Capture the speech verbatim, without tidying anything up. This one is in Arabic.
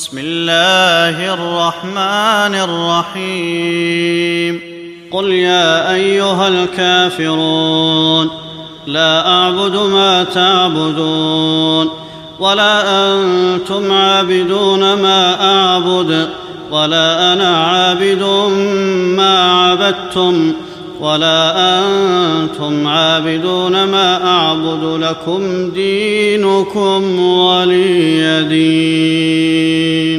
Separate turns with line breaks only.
بسم الله الرحمن الرحيم قل يا أيها الكافرون لا أعبد ما تعبدون ولا أنتم عابدون ما أعبد ولا أنا عابد ما عبدتم ولا أنتم عابدون ما أعبد لكم دينكم ولي دين.